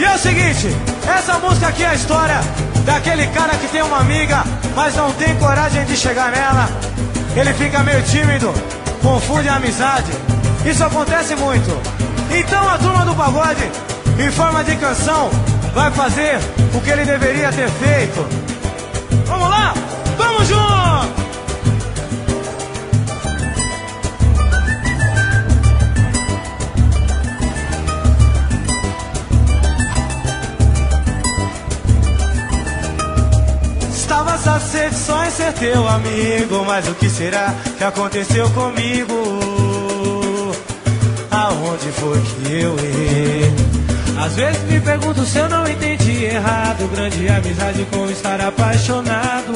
E é o seguinte, essa música aqui é a história daquele cara que tem uma amiga, mas não tem coragem de chegar nela. Ele fica meio tímido, confunde a amizade. Isso acontece muito. Então a turma do pagode, em forma de canção, vai fazer o que ele deveria ter feito. Vamos lá? Vamos junto! Estava satisfeito só em ser teu amigo, mas o que será que aconteceu comigo? Aonde foi que eu errei? Às vezes me pergunto se eu não entendi errado. Grande amizade com estar apaixonado.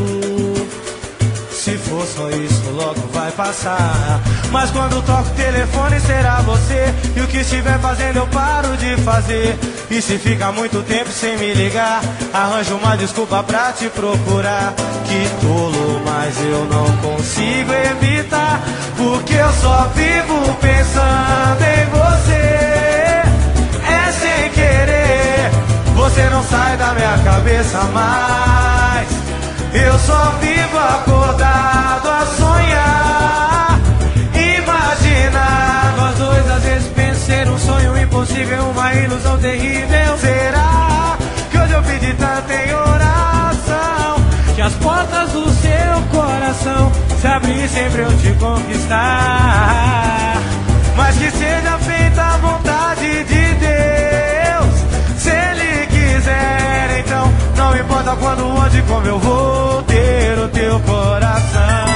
Se for só isso, logo vai passar. Mas quando toco o telefone será você. E o que estiver fazendo eu paro de fazer. E se fica muito tempo sem me ligar, arranjo uma desculpa pra te procurar. Que tolo, mas eu não consigo evitar, porque eu só vivo pensando em você. É sem querer, você não sai da minha cabeça mais. Eu só vivo acordado a sonhar. Imagina, nós dois às vezes pensar um sonho impossível, uma ilusão terrível. Será que hoje eu pedi tanto em oração, que as portas do seu coração se abrissem pra eu te conquistar? Mas que seja feita a vontade de Deus. Se Ele quiser, então não importa quando, onde, como eu vou ter o teu coração.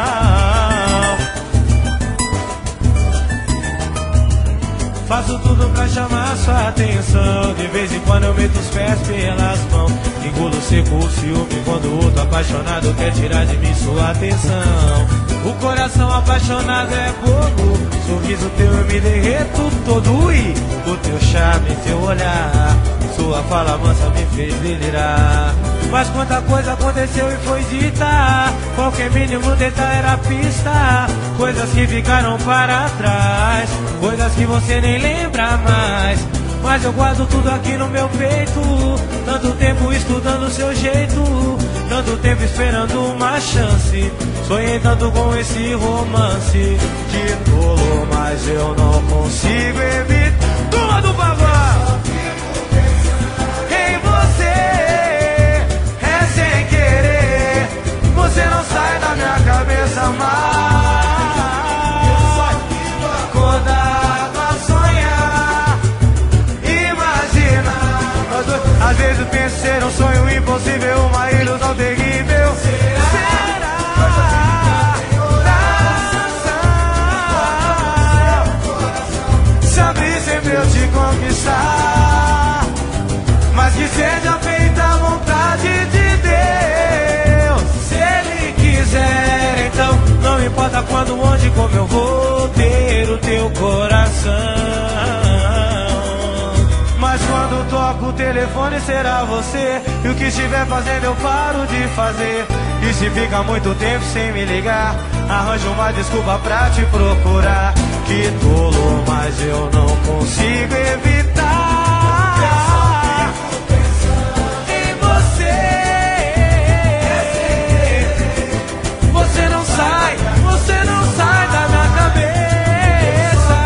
Faço tudo pra chamar sua atenção. De vez em quando eu meto os pés pelas mãos. Engulo seco o ciúme quando o outro apaixonado quer tirar de mim sua atenção. O coração apaixonado é fogo. Sorriso teu eu me derreto todo. E o teu charme, teu olhar, sua fala mansa me fez delirar. Mas quanta coisa aconteceu e foi dita. Qualquer mínimo detalhe era pista. Coisas que ficaram para trás, coisas que você nem lembra mais. Mas eu guardo tudo aqui no meu peito. Tanto tempo estudando o seu jeito, tanto tempo esperando uma chance. Sonhei tanto com esse romance. Que tolo, mas eu não consigo evitar. Turma do pagode! Em você, é sem querer, você não sai da minha cabeça mais. Acordado a sonhar. Imagina, às vezes eu penso ser um sonho impossível, uma ilusão terrível. Será? Se abrir sempre eu te conquistar. Mas que seja feita a vontade de Deus. Se Ele quiser, então não importa quando, onde, como eu vou ter o teu coração. Mas quando toco o telefone será você. E o que estiver fazendo eu paro de fazer. E se fica muito tempo sem me ligar, arranjo uma desculpa pra te procurar. Que tolo, mas eu não consigo evitar. Em você, você não sai da minha cabeça.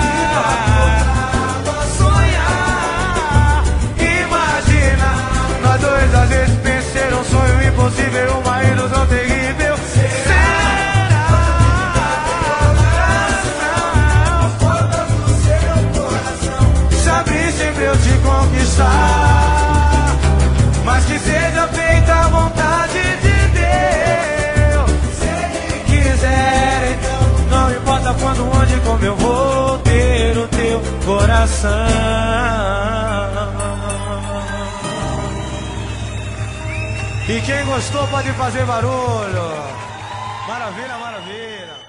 Sonhar, imagina, nós dois às vezes pensar um sonho impossível, uma ilusão terrível. Será? Se abrir sempre eu te conquistar. Mas que seja feita a vontade de Deus. Se Ele quiser, então não importa quando, onde, como eu vou ter o teu coração. E quem gostou pode fazer barulho. Maravilha, maravilha.